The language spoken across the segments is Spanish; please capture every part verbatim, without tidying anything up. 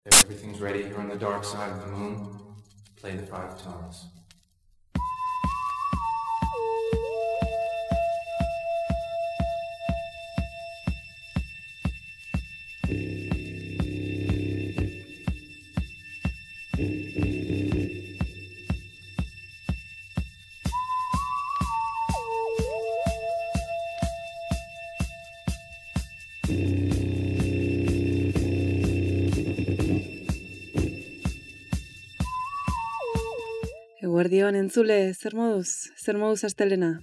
Everything's ready here on the dark side of the moon. Play the five tones. Eguerdion entzule, zer moduz, zer moduz astelena?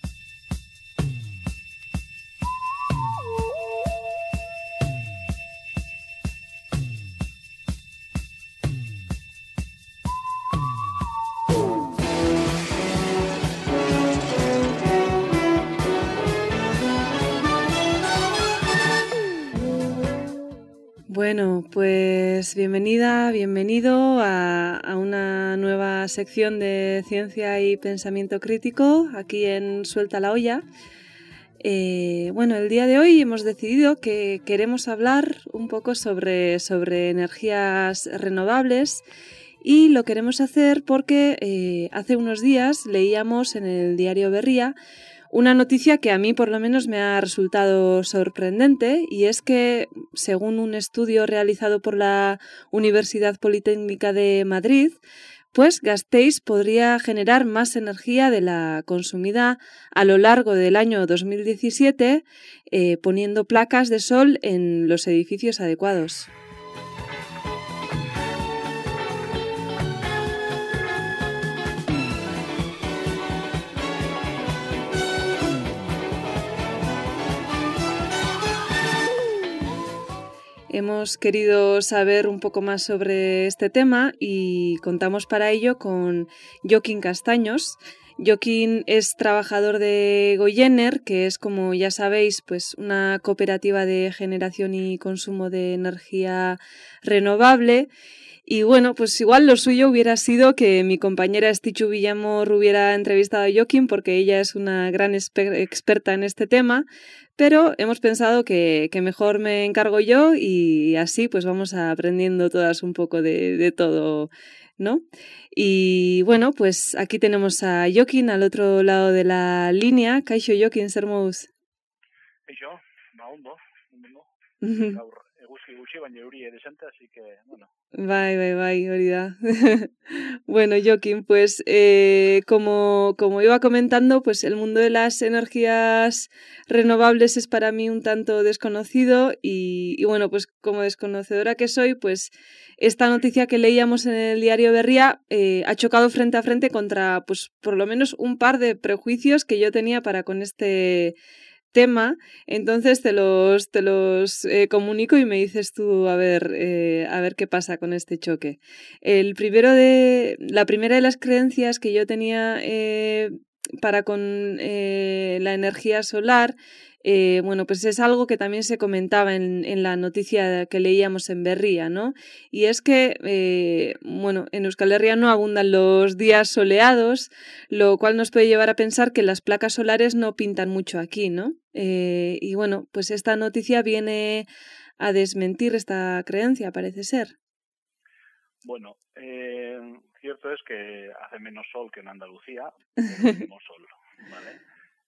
Bueno, pues bienvenida, bienvenido a, a una nueva sección de ciencia y pensamiento crítico aquí en Suelta la Olla. Eh, bueno, el día de hoy hemos decidido que queremos hablar un poco sobre, sobre energías renovables y lo queremos hacer porque eh, hace unos días leíamos en el diario Berria una noticia que a mí por lo menos me ha resultado sorprendente, y es que, según un estudio realizado por la Universidad Politécnica de Madrid, pues Gasteiz podría generar más energía de la consumida a lo largo del año dos mil diecisiete eh, poniendo placas de sol en los edificios adecuados. Hemos querido saber un poco más sobre este tema y contamos para ello con Joaquín Castaños. Joaquín es trabajador de Goyener, que es, como ya sabéis, pues una cooperativa de generación y consumo de energía renovable. Y bueno, pues igual lo suyo hubiera sido que mi compañera Estichu Villamor hubiera entrevistado a Joaquín, porque ella es una gran exper- experta en este tema, pero hemos pensado que, que mejor me encargo yo y así pues vamos aprendiendo todas un poco de, de todo, ¿no? Y bueno, pues aquí tenemos a Joaquín al otro lado de la línea. Kaixo Joaquín, zer moduz? Kaixo, ba ondo, ondo. Gaur eguzki gutxi, baina euri ere sente, así que, bueno. Bai, bai, bai, hori da. Bueno, Joaquín, pues eh, como, como iba comentando, pues el mundo de las energías renovables es para mí un tanto desconocido y, y bueno, pues como desconocedora que soy, pues esta noticia que leíamos en el diario Berria eh, ha chocado frente a frente contra, pues por lo menos un par de prejuicios que yo tenía para con este tema, entonces te los, te los eh, comunico y me dices tú a ver, eh, a ver qué pasa con este choque. El primero de, la primera de las creencias que yo tenía eh, para con eh, la energía solar, eh, bueno, pues es algo que también se comentaba en, en la noticia que leíamos en Berria, ¿no? Y es que, eh, bueno, en Euskal Herria no abundan los días soleados, lo cual nos puede llevar a pensar que las placas solares no pintan mucho aquí, ¿no? Eh, y bueno, pues esta noticia viene a desmentir esta creencia, parece ser. Bueno, eh, cierto es que hace menos sol que en Andalucía, pero tenemos sol, ¿vale?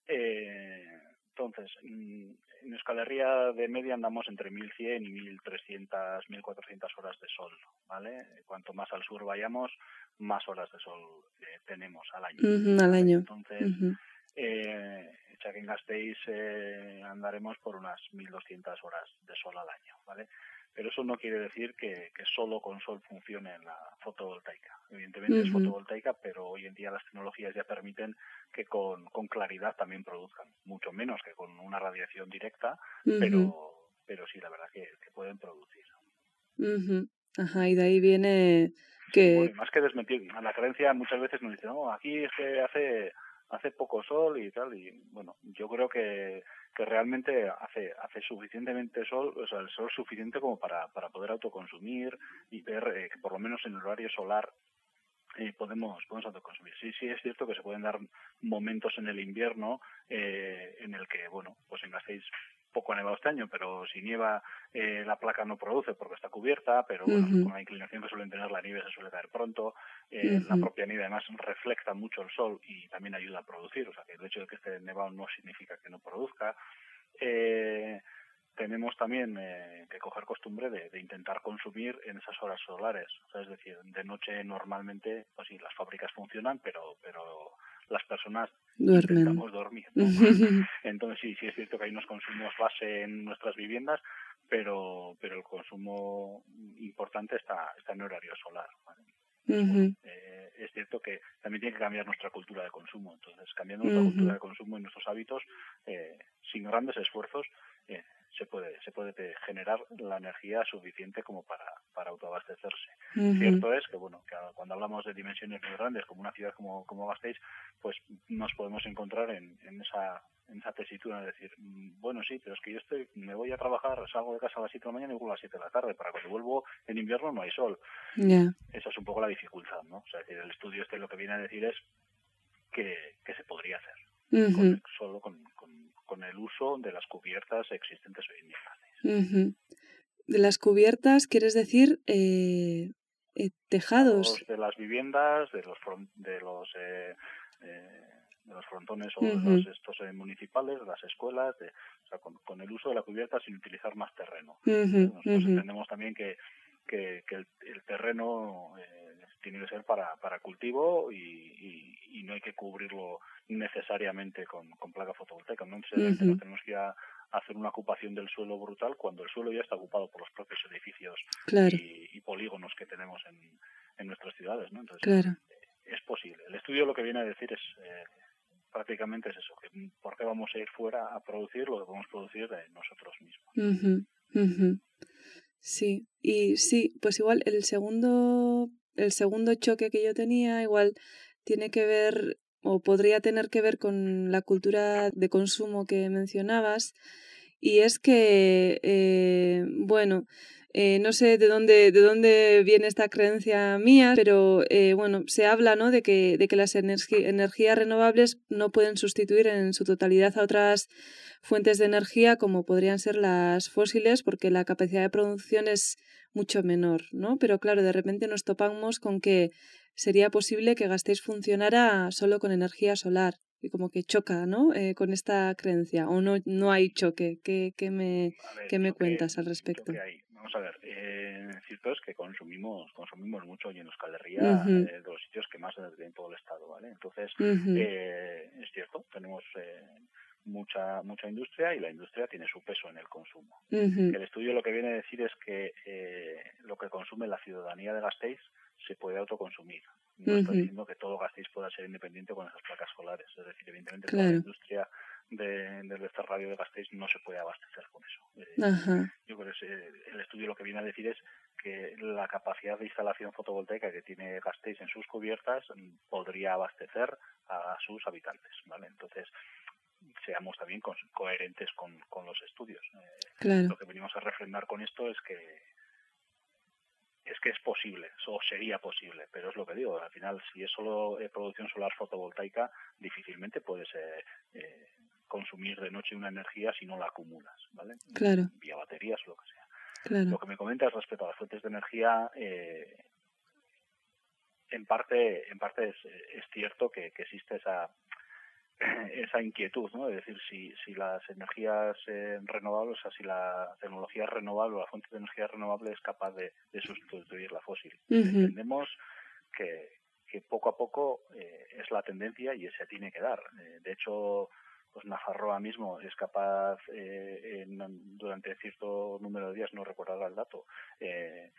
Eh, entonces, en Euskal Herria de media andamos entre mil cien y mil trescientas, mil cuatrocientas horas de sol, ¿vale? Cuanto más al sur vayamos, más horas de sol eh, tenemos al año. Uh-huh, ¿vale? al año. Entonces, Uh-huh. eh, ya que en Gasteiz eh, andaremos por unas mil doscientas horas de sol al año, ¿vale? Pero eso no quiere decir que, que solo con sol funcione la fotovoltaica. Evidentemente uh-huh. es fotovoltaica, pero hoy en día las tecnologías ya permiten que con, con claridad también produzcan. Mucho menos que con una radiación directa, uh-huh. pero, pero sí, la verdad que, que pueden producir. Uh-huh. Ajá, y de ahí viene que... Sí, bueno, y más que desmentir, a la creencia muchas veces nos dicen, no, aquí es que hace... hace poco sol y tal, y bueno, yo creo que, que realmente hace hace suficientemente sol, o sea, el sol suficiente como para, para poder autoconsumir y ver eh, que por lo menos en el horario solar eh, podemos podemos autoconsumir. Sí, sí es cierto que se pueden dar momentos en el invierno eh, en el que, bueno, pues en Gasteiz poco ha nevado este año, pero si nieva eh, la placa no produce porque está cubierta, pero bueno, uh-huh. con la inclinación que suelen tener la nieve se suele caer pronto. Eh, uh-huh. La propia nieve además refleja mucho el sol y también ayuda a producir, o sea que el hecho de que esté nevado no significa que no produzca. Eh, tenemos también eh, que coger costumbre de, de intentar consumir en esas horas solares, o sea, es decir, de noche normalmente, pues sí, las fábricas funcionan, pero pero las personas duermen. Intentamos dormir, ¿no? Entonces sí, sí es cierto que hay unos consumos base en nuestras viviendas, pero pero el consumo importante está está en horario solar, ¿vale? Entonces, uh-huh. bueno, eh, es cierto que también tiene que cambiar nuestra cultura de consumo. Entonces, cambiando nuestra uh-huh. cultura de consumo y nuestros hábitos, eh, sin grandes esfuerzos, eh, se puede se puede generar la energía suficiente como para, para autoabastecerse. Uh-huh. Cierto es que, bueno, que cuando hablamos de dimensiones muy grandes, como una ciudad como, como Gasteiz, pues nos podemos encontrar en, en esa en esa tesitura de decir, bueno, sí, pero es que yo estoy me voy a trabajar, salgo de casa a las siete de la mañana y vuelvo a las siete de la tarde, para cuando vuelvo en invierno no hay sol. Yeah. Esa es un poco la dificultad, ¿no? O sea, es decir, el estudio este lo que viene a decir es que, que se podría hacer, uh-huh. con, solo con, con, con el uso de las cubiertas existentes hoy en día. Uh-huh. De las cubiertas, ¿quieres decir eh, eh, tejados? De las viviendas, de los de los eh, eh, de los frontones o uh-huh. de los estos eh, municipales, de las escuelas, de, o sea, con, con el uso de la cubierta sin utilizar más terreno. Uh-huh. Nosotros uh-huh. entendemos también que que, que el, el terreno eh, tiene que ser para, para cultivo y, y, y no hay que cubrirlo necesariamente con, con placa fotovoltaica. No necesariamente uh-huh. no tenemos que ir a hacer una ocupación del suelo brutal cuando el suelo ya está ocupado por los propios edificios claro. y, y polígonos que tenemos en, en nuestras ciudades, ¿no? Entonces, claro. eh, es posible. El estudio lo que viene a decir es eh, prácticamente es eso, que por qué vamos a ir fuera a producir lo que podemos producir de nosotros mismos. Uh-huh. Uh-huh. Sí, y sí, pues igual el segundo, el segundo choque que yo tenía igual tiene que ver o podría tener que ver con la cultura de consumo que mencionabas, y es que, eh, bueno, eh, no sé de dónde, de dónde viene esta creencia mía, pero eh, bueno, se habla, ¿no?, de que, de que las energi- energías renovables no pueden sustituir en su totalidad a otras fuentes de energía como podrían ser las fósiles, porque la capacidad de producción es mucho menor, ¿no? Pero claro, de repente nos topamos con que sería posible que Gasteiz funcionara solo con energía solar, y como que choca, ¿no?, eh, con esta creencia, o no no hay choque. ¿Qué, qué me, ver, qué me choque, cuentas al respecto? Hay. Vamos a ver, eh, cierto es que consumimos consumimos mucho y en Euskal Herria, uh-huh. eh, de los sitios que más energía en todo el estado, ¿vale? Entonces, uh-huh. eh, es cierto, tenemos eh, mucha mucha industria y la industria tiene su peso en el consumo. Uh-huh. El estudio lo que viene a decir es que eh, lo que consume la ciudadanía de Gasteiz se puede autoconsumir. No uh-huh. está diciendo que todo Gasteiz pueda ser independiente con esas placas solares. Es decir, evidentemente claro. toda la industria de, del radio de Gasteiz no se puede abastecer con eso. Eh, uh-huh. Yo creo que ese, el estudio lo que viene a decir es que la capacidad de instalación fotovoltaica que tiene Gasteiz en sus cubiertas podría abastecer a sus habitantes, ¿vale? Entonces, seamos también co- coherentes con, con los estudios. Eh, claro. Lo que venimos a refrendar con esto es que es que es posible, o sería posible, pero es lo que digo, al final, si es solo eh, producción solar fotovoltaica, difícilmente puedes eh, eh, consumir de noche una energía si no la acumulas, ¿vale? Claro. Vía baterías o lo que sea. Claro. Lo que me comentas respecto a las fuentes de energía, eh, en parte en parte es, es cierto que, que existe esa esa inquietud, ¿no? Es decir, si, si las energías eh, renovables, o sea, si la tecnología renovable o la fuente de energía renovable es capaz de, de sustituir la fósil. Uh-huh. Entendemos que, que poco a poco eh, es la tendencia y se tiene que dar. Eh, de hecho, pues Nafarroa mismo es capaz, eh, en, durante cierto número de días, no recuerdo ahora el dato, eh,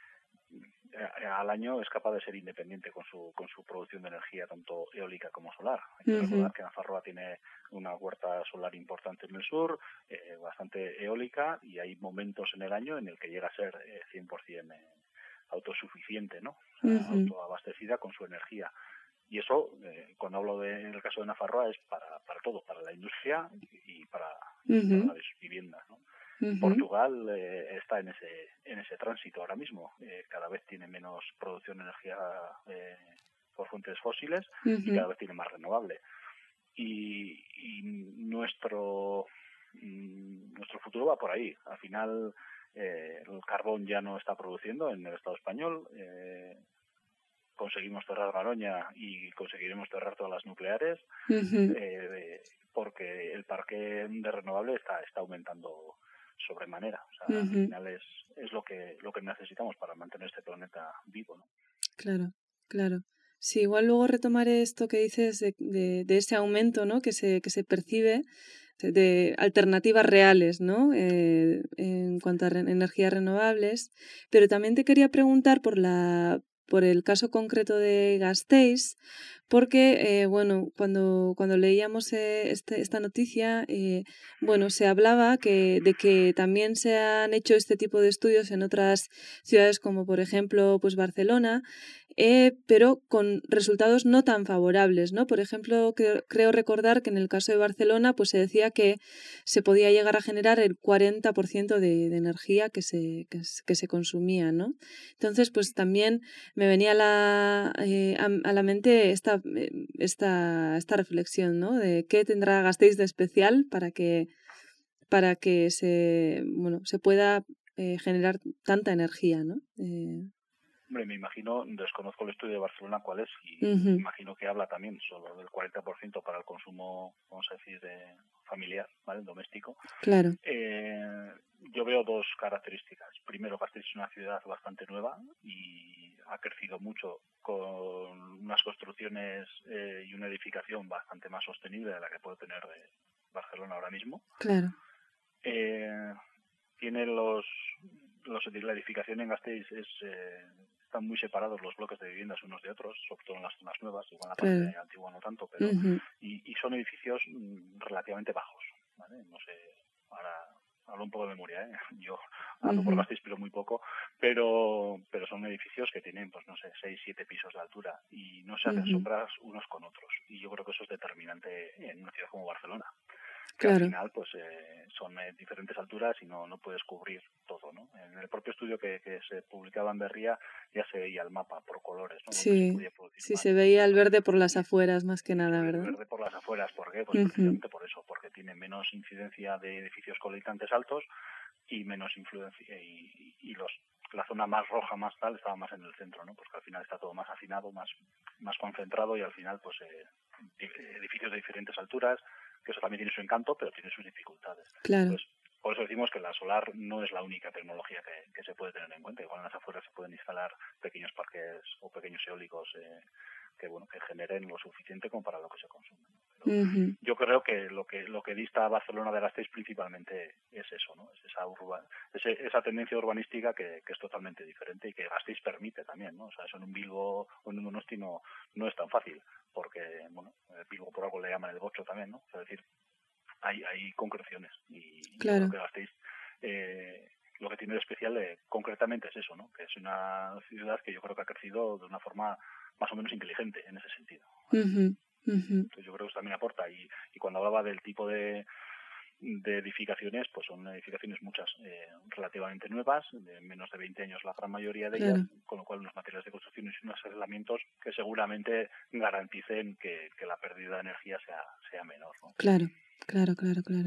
al año es capaz de ser independiente con su con su producción de energía tanto eólica como solar. Hay que uh-huh. recordar que Nafarroa tiene una huerta solar importante en el sur, eh, bastante eólica, y hay momentos en el año en el que llega a ser eh, cien por ciento eh, autosuficiente, ¿no? O sea, uh-huh. autoabastecida con su energía. Y eso, eh, cuando hablo de, en el caso de Nafarroa, es para, para todo, para la industria y para, uh-huh. para las viviendas, ¿no? Uh-huh. Portugal eh, está en ese en ese tránsito ahora mismo. Eh, cada vez tiene menos producción de energía eh, por fuentes fósiles uh-huh. y cada vez tiene más renovable. Y, y nuestro Mm, nuestro futuro va por ahí. Al final, eh, el carbón ya no está produciendo en el Estado español. Eh, conseguimos cerrar Garoña y conseguiremos cerrar todas las nucleares, uh-huh. eh, porque el parque de renovables está, está aumentando sobremanera. O sea, uh-huh. al final es, es lo que lo que necesitamos para mantener este planeta vivo, ¿no? Claro, claro. Sí, igual luego retomaré esto que dices de, de, de ese aumento, ¿no? que se, que se percibe de, de alternativas reales, ¿no? Eh, en cuanto a re- energías renovables. Pero también te quería preguntar por la por el caso concreto de Gasteiz, porque eh, bueno, cuando, cuando leíamos eh, este, esta noticia, eh, bueno, se hablaba que, de que también se han hecho este tipo de estudios en otras ciudades como por ejemplo pues Barcelona, eh, pero con resultados no tan favorables, ¿no? Por ejemplo, creo, creo recordar que en el caso de Barcelona pues se decía que se podía llegar a generar el cuarenta por ciento de, de energía que se, que, que se consumía, ¿no? Entonces, pues también me venía a la, eh, a, a la mente esta, esta, esta reflexión, ¿no? De qué tendrá Gasteiz de especial para que, para que se, bueno, se pueda eh, generar tanta energía, ¿no? Eh, Hombre, me imagino, desconozco el estudio de Barcelona cuál es, y uh-huh. me imagino que habla también solo del cuarenta por ciento para el consumo, vamos a decir, de familiar, ¿vale? Doméstico. Claro. Eh, yo veo dos características. Primero, Gasteiz es una ciudad bastante nueva y ha crecido mucho con unas construcciones eh, y una edificación bastante más sostenible de la que puede tener eh, Barcelona ahora mismo. Claro. Eh, tiene los, los la edificación en Gasteiz es eh, están muy separados los bloques de viviendas unos de otros, sobre todo en las zonas nuevas, igual en la parte claro. antigua no tanto, pero uh-huh. y, y son edificios mm, relativamente bajos, ¿vale? No sé, ahora hablo un poco de memoria, ¿eh? Yo ando uh-huh. por Gasteiz pero muy poco, pero pero son edificios que tienen, pues no sé, seis, siete pisos de altura y no se hacen uh-huh. sombras unos con otros, y yo creo que eso es determinante en una ciudad como Barcelona, que claro. al final pues eh, son eh, diferentes alturas y no no puedes cubrir todo, ¿no? En el propio estudio que, que se publicaba en Berría ya se veía el mapa por colores, ¿no? Sí, se podía sí, más. se veía el verde por las afueras más que nada, ¿verdad? El verde por las afueras, ¿por qué? Pues uh-huh. precisamente por eso, porque tiene menos incidencia de edificios colindantes altos y menos influencia, y, y los la zona más roja, más tal, estaba más en el centro, ¿no? Porque al final está todo más afinado, más más concentrado, y al final pues eh, edificios de diferentes alturas, que eso también tiene su encanto, pero tiene sus dificultades. Claro. Pues, por eso decimos que la solar no es la única tecnología que, que se puede tener en cuenta. Igual en las afueras se pueden instalar pequeños parques o pequeños eólicos eh, que bueno que generen lo suficiente como para lo que se consume. Pero uh-huh. yo creo que lo que lo que dista a Barcelona de Gasteiz principalmente es eso, ¿no? Es esa urba, ese, esa tendencia urbanística que, que es totalmente diferente y que Gasteiz permite también, ¿no? O sea, eso en un Bilbo o en un Donosti no, no es tan fácil, porque bueno, el Bilbo por algo le llaman el bocho también, ¿no? Es decir, hay hay concreciones y claro. yo creo que Gasteiz eh, lo que tiene de especial eh, concretamente es eso, ¿no? Que es una ciudad que yo creo que ha crecido de una forma más o menos inteligente en ese sentido. Uh-huh. Uh-huh. Entonces yo creo que eso también aporta, y, y cuando hablaba del tipo de de edificaciones, pues son edificaciones muchas eh, relativamente nuevas, de menos de veinte años la gran mayoría de claro. ellas, con lo cual unos materiales de construcción y unos aislamientos que seguramente garanticen que, que la pérdida de energía sea, sea menor, ¿no? Claro, claro, claro, claro.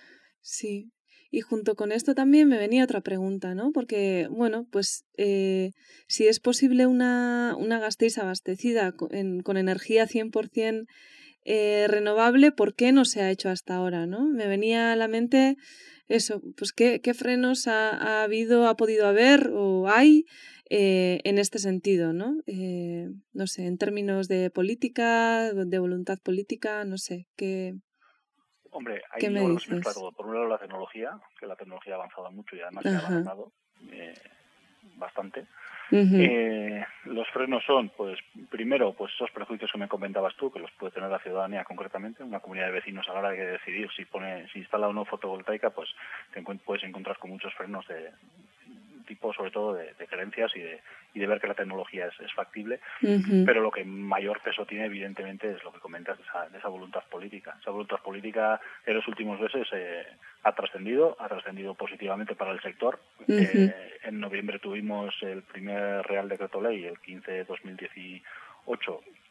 Sí. Y junto con esto también me venía otra pregunta, ¿no? Porque, bueno, pues eh, si es posible una, una Gasteiz abastecida con, en, con energía cien por ciento eh, renovable, ¿por qué no se ha hecho hasta ahora, no? Me venía a la mente eso, pues qué, qué frenos ha, ha habido, ha podido haber o hay eh, en este sentido, ¿no? Eh, no sé, en términos de política, de voluntad política, no sé, ¿qué, Hombre, ahí ¿qué me yo creo que se dices? mezcla todo. Por un lado la tecnología, que la tecnología ha avanzado mucho y además Ajá. se ha abaratado eh, bastante. Uh-huh. Eh, los frenos son, pues, primero, pues esos prejuicios que me comentabas tú, que los puede tener la ciudadanía concretamente, una comunidad de vecinos a la hora de decidir si pone, si instala o no fotovoltaica, pues te encuent- puedes encontrar con muchos frenos de tipo, sobre todo de, de creencias y de, y de ver que la tecnología es, es factible, uh-huh. pero lo que mayor peso tiene evidentemente es lo que comentas, esa, esa voluntad política. Esa voluntad política en los últimos meses eh, ha trascendido, ha trascendido positivamente para el sector. Uh-huh. Eh, en noviembre tuvimos el primer Real Decreto Ley, el quince de dos mil dieciocho,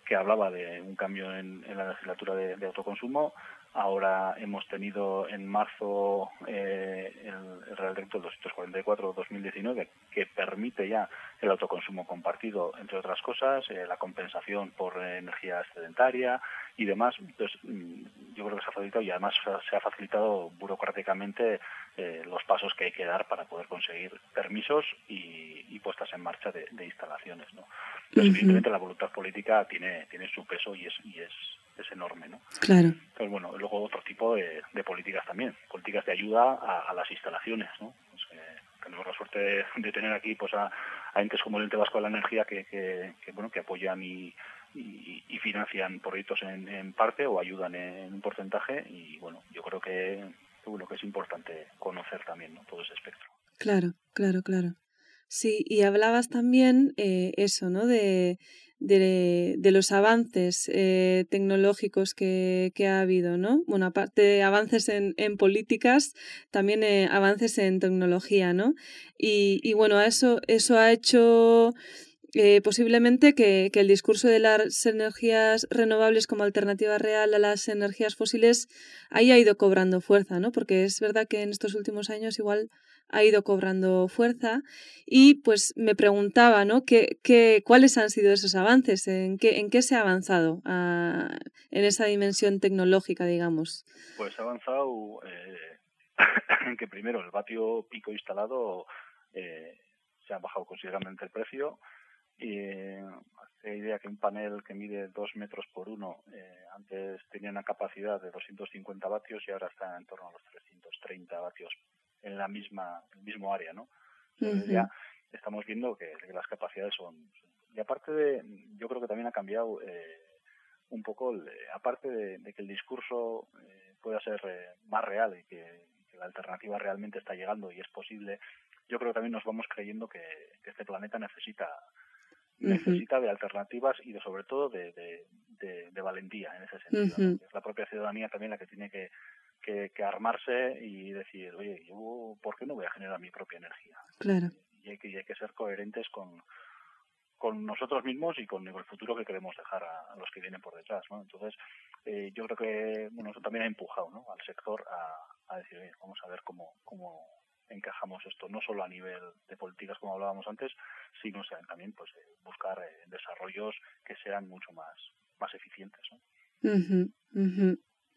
que hablaba de un cambio en, en la legislatura de, de autoconsumo. Ahora hemos tenido en marzo eh, el, el Real Decreto doscientos cuarenta y cuatro de dos mil diecinueve, que permite ya el autoconsumo compartido, entre otras cosas, eh, la compensación por eh, energía excedentaria y demás. Entonces, yo creo que se ha facilitado, y además se ha facilitado burocráticamente eh, los pasos que hay que dar para poder conseguir permisos y, y puestas en marcha de, de instalaciones, ¿no? Entonces, uh-huh. evidentemente, la voluntad política tiene tiene su peso y es y es es enorme, ¿no? Claro. Entonces, bueno, luego otro tipo de, de políticas también, políticas de ayuda a, a las instalaciones, ¿no? Pues, eh, tenemos la suerte de, de tener aquí pues a, a entes como el Ente Vasco de la Energía que, que, que bueno que apoyan y, y, y financian proyectos en, en parte o ayudan en, en un porcentaje, y bueno, yo creo que, que bueno que es importante conocer también, ¿no?, todo ese espectro. Claro, claro, claro. Sí, y hablabas también eh, eso, ¿no?, de, de, de los avances eh, tecnológicos que, que ha habido, ¿no? Bueno, aparte de avances en, en políticas, también eh, avances en tecnología, ¿no? Y, y bueno, eso, eso ha hecho eh, posiblemente que, que el discurso de las energías renovables como alternativa real a las energías fósiles haya ido cobrando fuerza, ¿no? Porque es verdad que en estos últimos años igual ha ido cobrando fuerza, y pues me preguntaba, ¿no?, ¿Qué, qué, cuáles han sido esos avances, en qué, en qué se ha avanzado a, en esa dimensión tecnológica, digamos. Pues ha avanzado eh, en que primero el vatio pico instalado eh, se ha bajado considerablemente el precio. Y eh, hace idea que un panel que mide dos metros por uno eh, antes tenía una capacidad de doscientos cincuenta vatios y ahora está en torno a los trescientos treinta vatios en la misma el mismo área, ¿no? Entonces uh-huh. ya estamos viendo que, que las capacidades son, y aparte de, yo creo que también ha cambiado eh, un poco el, aparte de, de que el discurso eh, pueda ser eh, más real y que, que la alternativa realmente está llegando y es posible. Yo creo que también nos vamos creyendo que, que este planeta necesita necesita uh-huh. de alternativas y de sobre todo de, de, de, de valentía en ese sentido, uh-huh. ¿no? Es la propia ciudadanía también la que tiene que, que, que armarse y decir, oye, yo ¿por qué no voy a generar mi propia energía? Claro. Y hay que, y hay que ser coherentes con, con nosotros mismos y con el futuro que queremos dejar a, a los que vienen por detrás, ¿no? Entonces, eh, yo creo que bueno, eso también ha empujado, ¿no?, al sector a, a decir, oye, vamos a ver cómo, cómo encajamos esto, no solo a nivel de políticas como hablábamos antes, sino también pues eh, buscar eh, desarrollos que sean mucho más, más eficientes, ¿no? Uh-huh, uh-huh.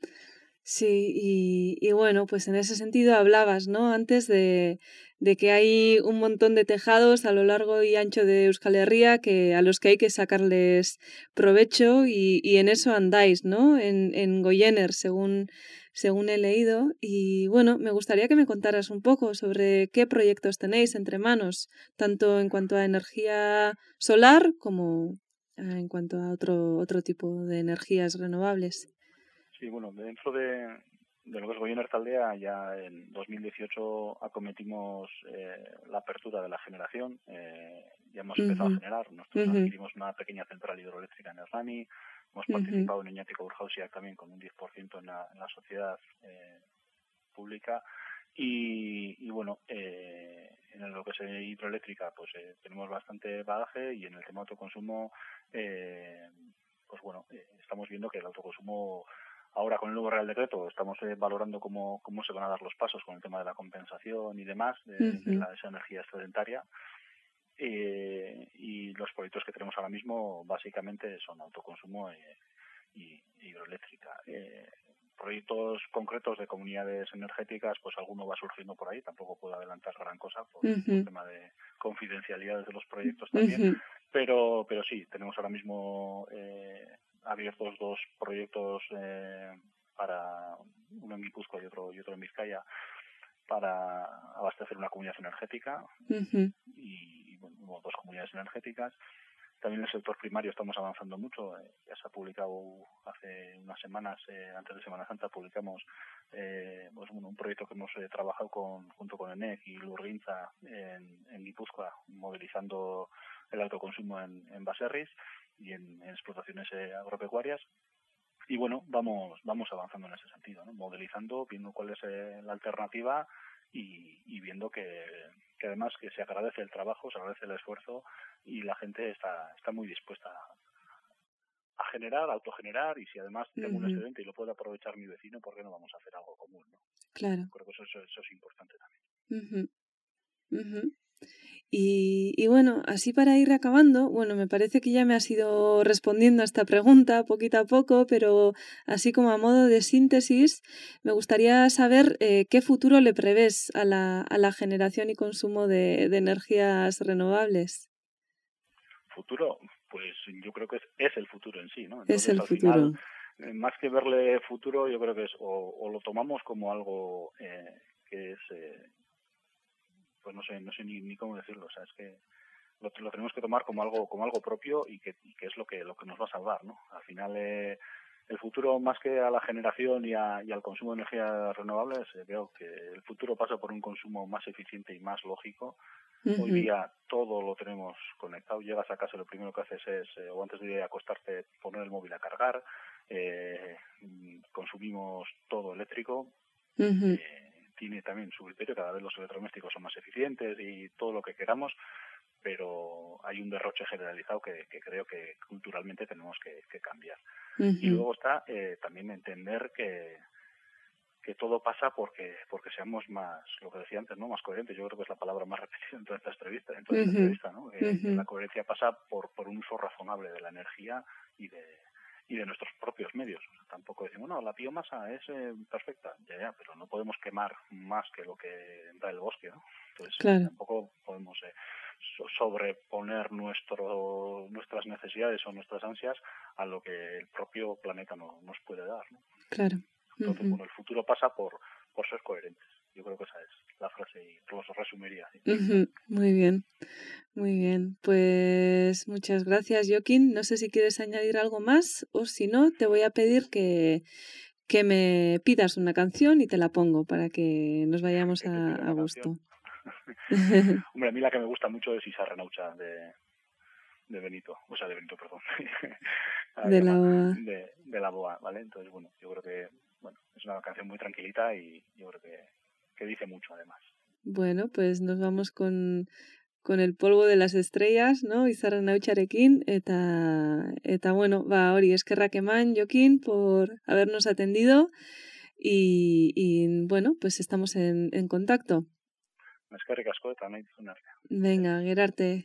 Sí, y, y bueno, pues en ese sentido hablabas, ¿no?, antes de, de que hay un montón de tejados a lo largo y ancho de Euskal Herria que, a los que hay que sacarles provecho, y, y en eso andáis, ¿no?, en, en Goyener, según, según he leído. Y bueno, me gustaría que me contaras un poco sobre qué proyectos tenéis entre manos, tanto en cuanto a energía solar como en cuanto a otro, otro tipo de energías renovables. Sí, bueno, dentro de, de lo que es Goyener Taldea, ya en dos mil dieciocho acometimos eh, la apertura de la generación. Eh, ya hemos uh-huh. empezado a generar. Nosotros uh-huh. adquirimos una pequeña central hidroeléctrica en Hernani. Hemos uh-huh. participado en Iñátiko Urjauziak también con un diez por ciento en la, en la sociedad eh, pública. Y, y bueno, eh, en lo que es hidroeléctrica, pues eh, tenemos bastante bagaje, y en el tema de autoconsumo, eh, pues bueno, eh, estamos viendo que el autoconsumo, ahora con el nuevo Real Decreto, estamos eh, valorando cómo, cómo se van a dar los pasos con el tema de la compensación y demás, de, uh-huh. de la, esa energía excedentaria. Eh, y los proyectos que tenemos ahora mismo básicamente son autoconsumo eh, y hidroeléctrica. Eh, proyectos concretos de comunidades energéticas, pues alguno va surgiendo por ahí, tampoco puedo adelantar gran cosa por el uh-huh. tema de confidencialidad de los proyectos también, uh-huh. pero pero sí, tenemos ahora mismo eh, abiertos dos proyectos eh, para uno en Guipúzcoa y otro y otro en Vizcaya, para abastecer una comunidad energética uh-huh. y, y bueno, dos comunidades energéticas. También en el sector primario estamos avanzando mucho. Eh, ya se ha publicado hace unas semanas, eh, antes de Semana Santa, publicamos eh, pues, bueno, un proyecto que hemos eh, trabajado con, junto con ENEC y Lurginza en, en Guipúzcoa, modelizando el autoconsumo en, en baserris y en, en explotaciones eh, agropecuarias. Y bueno, vamos vamos avanzando en ese sentido, ¿no?, modelizando, viendo cuál es eh, la alternativa y, y viendo que, que además que se agradece el trabajo, se agradece el esfuerzo, y la gente está está muy dispuesta a generar, a autogenerar, y si además tengo uh-huh. un excedente y lo puede aprovechar mi vecino, ¿por qué no vamos a hacer algo común, ¿no? Claro. Creo que eso, eso, eso es importante también. Uh-huh. Uh-huh. Y, y bueno, así para ir acabando, bueno, me parece que ya me has ido respondiendo a esta pregunta poquito a poco, pero así como a modo de síntesis, me gustaría saber eh, qué futuro le prevés a la, a la generación y consumo de, de energías renovables. Futuro, pues yo creo que es, es el futuro en sí, ¿no? Es Entonces, el al futuro. Final, más que verle futuro, yo creo que es o, o lo tomamos como algo eh, que es... Eh, pues no sé no sé ni, ni cómo decirlo, o sea, es que lo, lo tenemos que tomar como algo como algo propio y que, y que es lo que lo que nos va a salvar, ¿no? Al final eh, el futuro, más que a la generación y, a, y al consumo de energías renovables, eh, veo que el futuro pasa por un consumo más eficiente y más lógico. Uh-huh. Hoy día todo lo tenemos conectado, llegas a casa y lo primero que haces es, eh, o antes de ir a acostarte, poner el móvil a cargar, eh, consumimos todo eléctrico. Uh-huh. eh, tiene también su criterio, cada vez los electrodomésticos son más eficientes y todo lo que queramos, pero hay un derroche generalizado que, que creo que culturalmente tenemos que, que cambiar. Uh-huh. Y luego está eh, también entender que, que todo pasa porque porque seamos más, lo que decía antes, ¿no? Más coherentes. Yo creo que es la palabra más repetida en toda esta entrevista, en toda esta uh-huh. entrevista, ¿no? Eh, uh-huh. La coherencia pasa por, por un uso razonable de la energía y de y de nuestros propios medios. O sea, tampoco decimos, no, la biomasa es eh, perfecta, ya, ya, pero no podemos quemar más que lo que da el bosque, ¿no? Entonces, claro. Tampoco podemos eh, so- sobreponer nuestro, nuestras necesidades o nuestras ansias a lo que el propio planeta no, nos puede dar, ¿no? Claro. Entonces, uh-huh. bueno, el futuro pasa por, por ser coherentes. Yo creo que esa es la frase y los resumiría. ¿Sí? Uh-huh. Muy bien, muy bien. Pues muchas gracias, Joaquín. No sé si quieres añadir algo más o si no, te voy a pedir que, que me pidas una canción y te la pongo para que nos vayamos a, a gusto. Hombre, a mí la que me gusta mucho es Isa Renaucha de, de Benito, o sea, de Benito, perdón. de la boa. De, de la boa, ¿vale? Entonces, bueno, yo creo que bueno, es una canción muy tranquilita y yo creo que, que dice mucho, además. Bueno, pues nos vamos con, con el polvo de las estrellas, ¿no? Izarrenaucharekin, eta, eta bueno, ba, hori, eskerrak eman, Joaquín, por habernos atendido y, y bueno, pues estamos en, en contacto. Eskerrik asko eta nahi dizun arte. Venga, gerarte.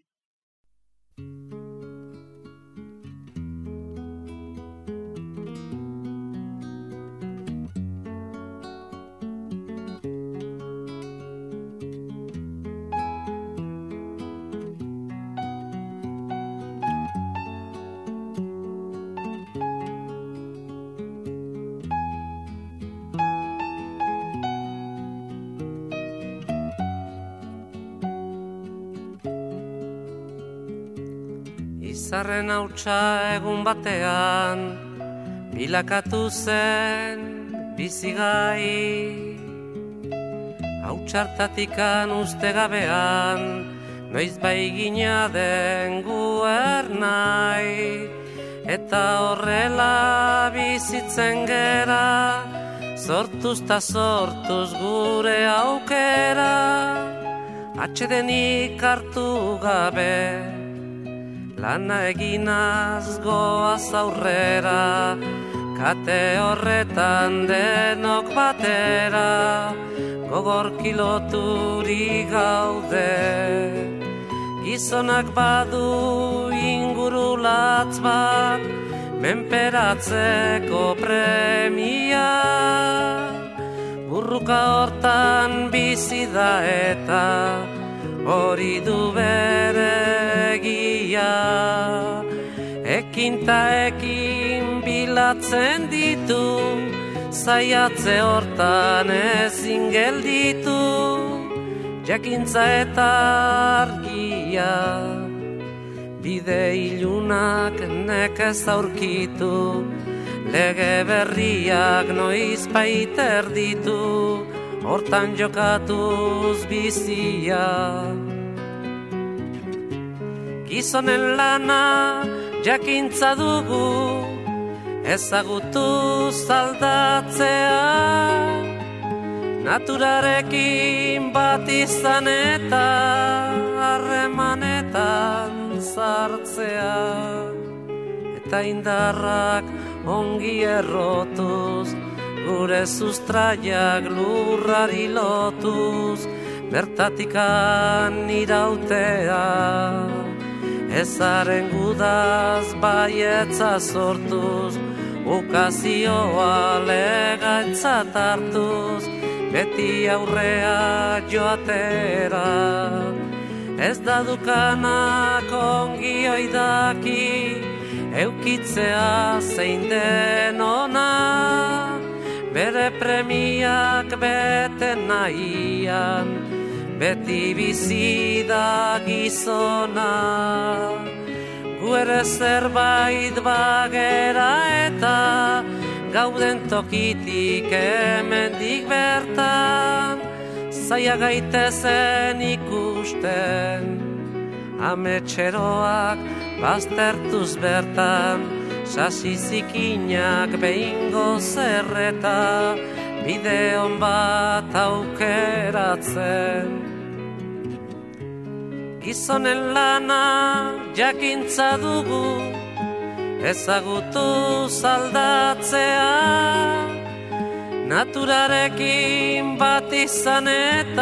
Izarren hautsa egun batean bilakatu zen bizigai, hautsartatikan uste gabean noiz bai gina den guernai, eta horrela bizitzen gera, sortuz ta sortuz gure aukera, atsedenik hartu gabe, lana eginaz goaz aurrera, kate horretan denok batera, gogor kiloturi gaude. Gizonak badu ingurulatz bat, menperatzeko premia, burruka hortan bizi da eta hori du bere egia. Ekin ta ekin bilatzen ditu, zaiatze hortan ezin gelditu, jakintza eta argia, bide ilunak nekez aurkitu, lege berriak noiz baiter ditu, hortan jokatuz bizia. Gizonen lana jakintza dugu, ezagutu zaldatzea, naturarekin bat izan eta harremanetan sartzea. eta indarrak ongi errotuz, gure sustraiak lurrari lotuz, bertatikan irautea, ezaren gudaz baietza sortuz, ukazioa legatzat hartuz, beti aurrea joatera. Ez da dukanak ongi oidaki, eukitzea zein den ona, bere premiak bete nahian, beti bizi da gizona. Gu ere zerbait bagera eta gauden tokitik hemendik bertan, zaila gaitezen ikusten, ametxeroak baztertuz bertan, sasi zikinak behingo zerreta, bideon bat aukeratzen. Gizonen lana jakintza dugu, ezagutu zaldatzea, naturarekin bat izan eta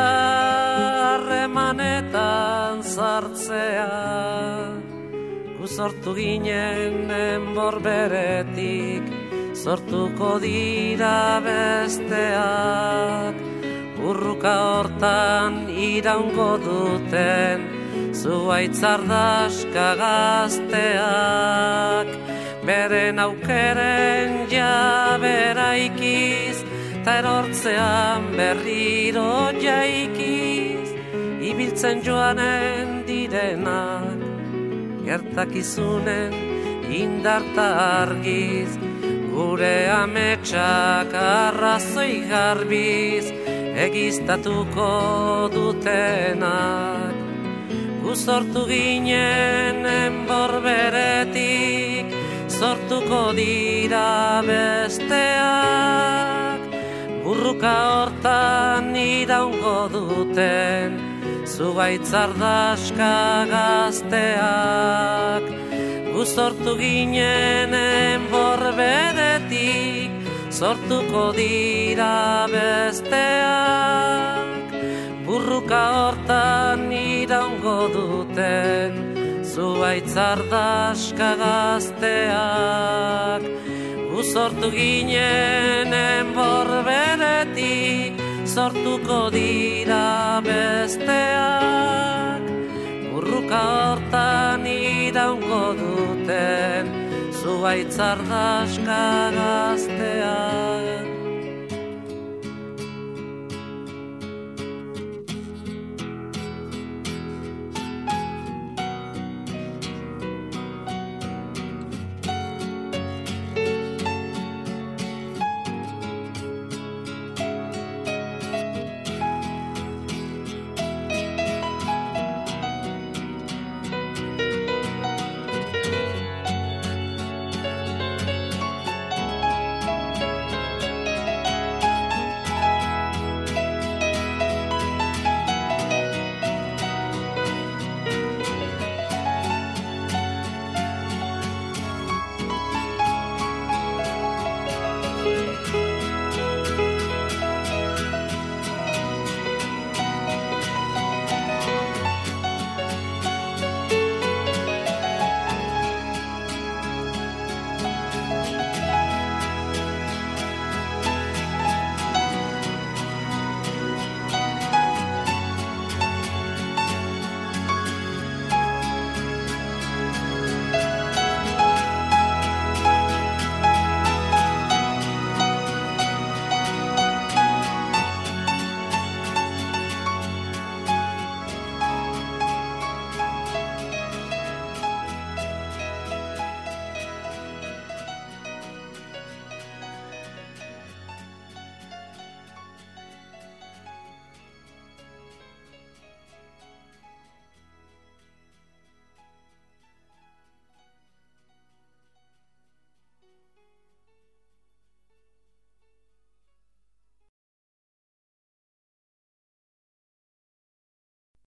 harremanetan sartzea. Gu sortu ginen enbor beretik, sortuko dira besteak, urruka hortan iraungo duten, zuaitzardaska gazteak, beren aukeren jabera ikiz, ta erortzean berriro jaikiz, ibiltzen joanen direnak, gertakizunen indarta argiz, gure ametsak arrazoi garbiz, egiztatuko dutenak. Gu sortu ginen enbor beretik, sortuko dira besteak, burruka hortan iraungo duten, zuaitzardaska gazteak. Gu sortu ginen enbor beretik, sortuko dira besteak, burruka hortan iraungo duten, zuaitzardaska gazteak. Gu sortu ginen enbor beretik, sortuko dira besteak, burruka hortan iraungo duten, zuaitzardaska gazteak.